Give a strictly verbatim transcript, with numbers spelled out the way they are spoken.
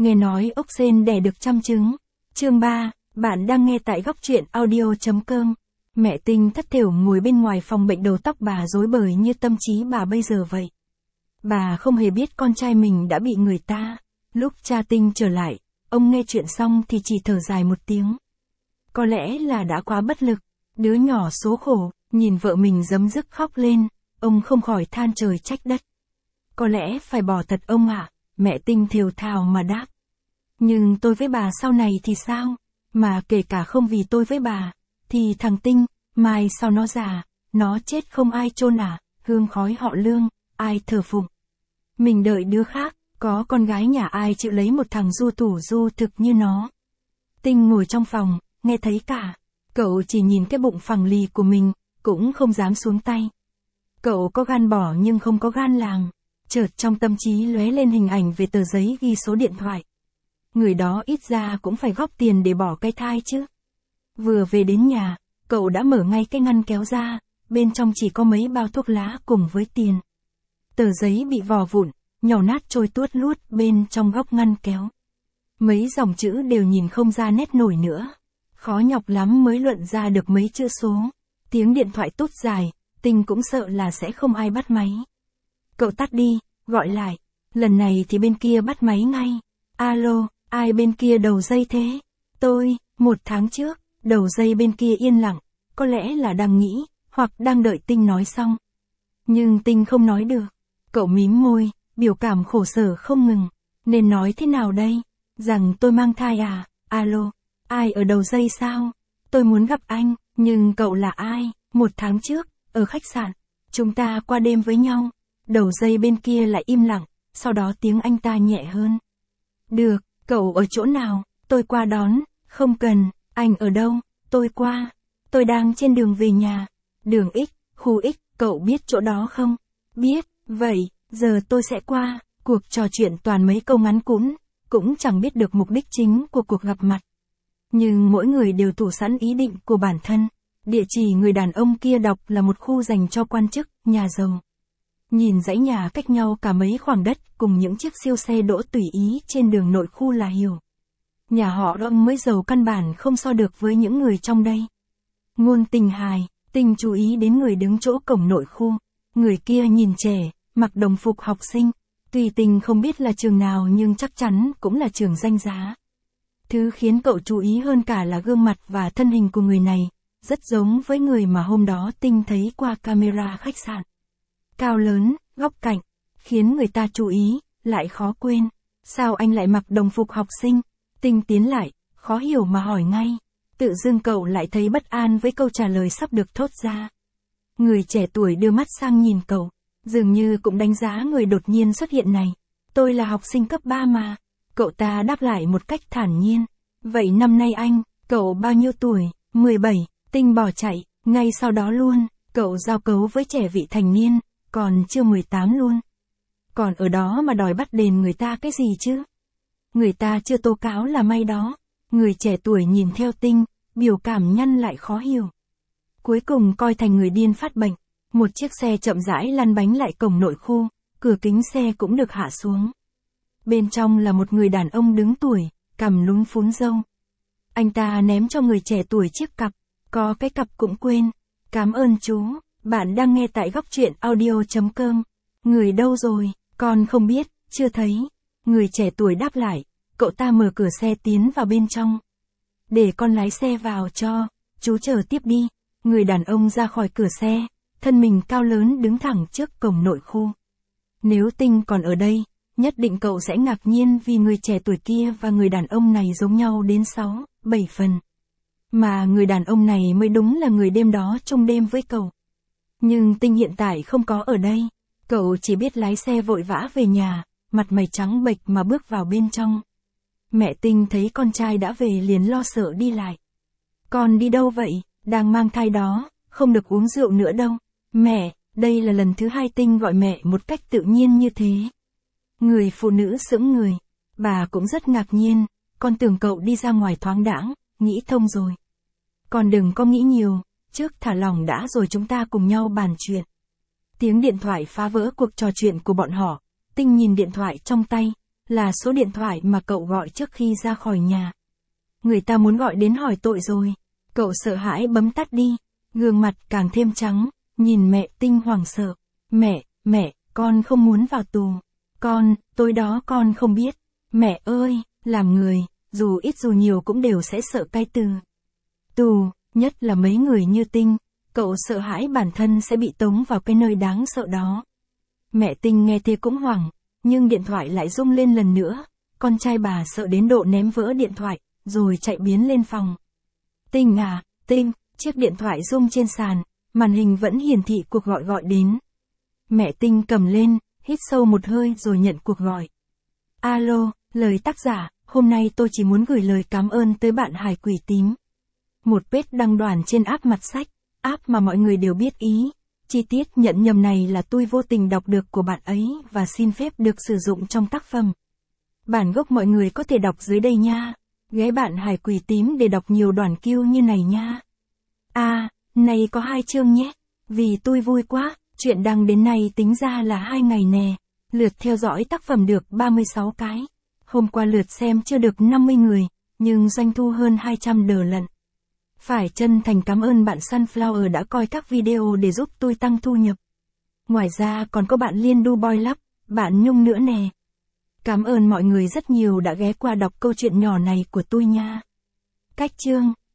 Nghe nói ốc sên đẻ được trăm trứng. Chương ba, bạn đang nghe tại góc truyện audio.com. Mẹ Tinh thất thểu ngồi bên ngoài phòng bệnh, đầu tóc bà rối bời như tâm trí bà bây giờ vậy. Bà không hề biết con trai mình đã bị người ta. Lúc cha Tinh trở lại, ông nghe chuyện xong thì chỉ thở dài một tiếng. Có lẽ là đã quá bất lực, đứa nhỏ số khổ, nhìn vợ mình giấm dứt khóc lên, ông không khỏi than trời trách đất. Có lẽ phải bỏ thật ông ạ, mẹ Tinh thều thào mà đáp. Nhưng tôi với bà sau này thì sao? Mà kể cả không vì tôi với bà, thì thằng Tinh, mai sau nó già, nó chết không ai chôn à, hương khói họ Lương, ai thờ phụng. Mình đợi đứa khác, có con gái nhà ai chịu lấy một thằng du thủ du thực như nó. Tinh ngồi trong phòng, nghe thấy cả. Cậu chỉ nhìn cái bụng phẳng lì của mình, cũng không dám xuống tay. Cậu có gan bỏ nhưng không có gan làm. Chợt trong tâm trí lóe lên hình ảnh về tờ giấy ghi số điện thoại. Người đó ít ra cũng phải góp tiền để bỏ cái thai chứ. Vừa về đến nhà, cậu đã mở ngay cái ngăn kéo ra, bên trong chỉ có mấy bao thuốc lá cùng với tiền. Tờ giấy bị vò vụn, nhỏ nát trôi tuốt luốt bên trong góc ngăn kéo. Mấy dòng chữ đều nhìn không ra nét nổi nữa. Khó nhọc lắm mới luận ra được mấy chữ số. Tiếng điện thoại tút dài, Tinh cũng sợ là sẽ không ai bắt máy. Cậu tắt đi, gọi lại. Lần này thì bên kia bắt máy ngay. Alo, ai bên kia đầu dây thế? Tôi, một tháng trước, đầu dây bên kia yên lặng, có lẽ là đang nghĩ, hoặc đang đợi Tinh nói xong. Nhưng Tinh không nói được. Cậu mím môi, biểu cảm khổ sở không ngừng. Nên nói thế nào đây? Rằng tôi mang thai à? Alo, ai ở đầu dây sao? Tôi muốn gặp anh, nhưng cậu là ai? Một tháng trước, ở khách sạn, chúng ta qua đêm với nhau. Đầu dây bên kia lại im lặng, sau đó tiếng anh ta nhẹ hơn. Được, cậu ở chỗ nào? Tôi qua đón. Không cần, anh ở đâu? Tôi qua. Tôi đang trên đường về nhà. Đường X, khu X, cậu biết chỗ đó không? Biết, vậy, giờ tôi sẽ qua. Cuộc trò chuyện toàn mấy câu ngắn cũn, cũng chẳng biết được mục đích chính của cuộc gặp mặt. Nhưng mỗi người đều thủ sẵn ý định của bản thân. Địa chỉ người đàn ông kia đọc là một khu dành cho quan chức, nhà giàu. Nhìn dãy nhà cách nhau cả mấy khoảng đất cùng những chiếc siêu xe đỗ tùy ý trên đường nội khu là hiểu. Nhà họ ông mới giàu căn bản không so được với những người trong đây. Ngôn Tình hài, Tinh chú ý đến người đứng chỗ cổng nội khu. Người kia nhìn trẻ, mặc đồng phục học sinh. Tuy Tinh không biết là trường nào nhưng chắc chắn cũng là trường danh giá. Thứ khiến cậu chú ý hơn cả là gương mặt và thân hình của người này, rất giống với người mà hôm đó Tinh thấy qua camera khách sạn. Cao lớn, góc cạnh, khiến người ta chú ý, lại khó quên. Sao anh lại mặc đồng phục học sinh? Tinh tiến lại, khó hiểu mà hỏi ngay. Tự dưng cậu lại thấy bất an với câu trả lời sắp được thốt ra. Người trẻ tuổi đưa mắt sang nhìn cậu, dường như cũng đánh giá người đột nhiên xuất hiện này. Tôi là học sinh cấp ba mà. Cậu ta đáp lại một cách thản nhiên. Vậy năm nay anh, cậu bao nhiêu tuổi? mười bảy, Tinh bỏ chạy, ngay sau đó luôn, cậu giao cấu với trẻ vị thành niên, còn chưa mười tám luôn. Còn ở đó mà đòi bắt đền người ta cái gì chứ? Người ta chưa tố cáo là may đó. Người trẻ tuổi nhìn theo Tinh, biểu cảm nhăn lại khó hiểu. Cuối cùng coi thành người điên phát bệnh. Một chiếc xe chậm rãi lăn bánh lại cổng nội khu, cửa kính xe cũng được hạ xuống. Bên trong là một người đàn ông đứng tuổi, cằm lún phún râu. Anh ta ném cho người trẻ tuổi chiếc cặp, có cái cặp cũng quên. Cảm ơn chú, bạn đang nghe tại góc truyện audio.com. Người đâu rồi, con không biết, chưa thấy. Người trẻ tuổi đáp lại, cậu ta mở cửa xe tiến vào bên trong. Để con lái xe vào cho, chú chờ tiếp đi. Người đàn ông ra khỏi cửa xe, thân mình cao lớn đứng thẳng trước cổng nội khu. Nếu Tinh còn ở đây, nhất định cậu sẽ ngạc nhiên vì người trẻ tuổi kia và người đàn ông này giống nhau đến sáu, bảy phần. Mà người đàn ông này mới đúng là người đêm đó chung đêm với cậu. Nhưng Tinh hiện tại không có ở đây. Cậu chỉ biết lái xe vội vã về nhà, mặt mày trắng bệch mà bước vào bên trong. Mẹ Tinh thấy con trai đã về liền lo sợ đi lại. Con đi đâu vậy? Đang mang thai đó, không được uống rượu nữa đâu. Mẹ, đây là lần thứ hai Tinh gọi mẹ một cách tự nhiên như thế. Người phụ nữ sững người. Bà cũng rất ngạc nhiên, con tưởng cậu đi ra ngoài thoáng đãng, nghĩ thông rồi. Con đừng có nghĩ nhiều, trước thả lỏng đã rồi chúng ta cùng nhau bàn chuyện. Tiếng điện thoại phá vỡ cuộc trò chuyện của bọn họ. Tinh nhìn điện thoại trong tay, là số điện thoại mà cậu gọi trước khi ra khỏi nhà. Người ta muốn gọi đến hỏi tội rồi. Cậu sợ hãi bấm tắt đi, gương mặt càng thêm trắng, nhìn mẹ Tinh hoảng sợ. Mẹ, mẹ, con không muốn vào tù. Con, tối đó con không biết. Mẹ ơi, làm người, dù ít dù nhiều cũng đều sẽ sợ cái từ tù, nhất là mấy người như Tinh. Cậu sợ hãi bản thân sẽ bị tống vào cái nơi đáng sợ đó. Mẹ Tinh nghe thế cũng hoảng, nhưng điện thoại lại rung lên lần nữa. Con trai bà sợ đến độ ném vỡ điện thoại, rồi chạy biến lên phòng. Tinh à, Tinh, chiếc điện thoại rung trên sàn, màn hình vẫn hiển thị cuộc gọi gọi đến. Mẹ Tinh cầm lên, hít sâu một hơi rồi nhận cuộc gọi. Alo, lời tác giả, hôm nay tôi chỉ muốn gửi lời cảm ơn tới bạn Hải Quỷ Tím. Một page đăng đoàn trên app Mặt Sách, app mà mọi người đều biết ý. Chi tiết nhận nhầm này là tôi vô tình đọc được của bạn ấy và xin phép được sử dụng trong tác phẩm. Bản gốc mọi người có thể đọc dưới đây nha. Ghé bạn Hải Quỷ Tím để đọc nhiều đoạn kiêu như này nha. À, này có hai chương nhé. Vì tôi vui quá, chuyện đăng đến nay tính ra là hai ngày nè. Lượt theo dõi tác phẩm được ba mươi sáu cái. Hôm qua lượt xem chưa được năm mươi người, nhưng doanh thu hơn hai trăm đờ lận. Phải chân thành cảm ơn bạn Sunflower đã coi các video để giúp tôi tăng thu nhập. Ngoài ra còn có bạn Liên Du Boy Lắp, bạn Nhung nữa nè. Cảm ơn mọi người rất nhiều đã ghé qua đọc câu chuyện nhỏ này của tôi nha. Cách chương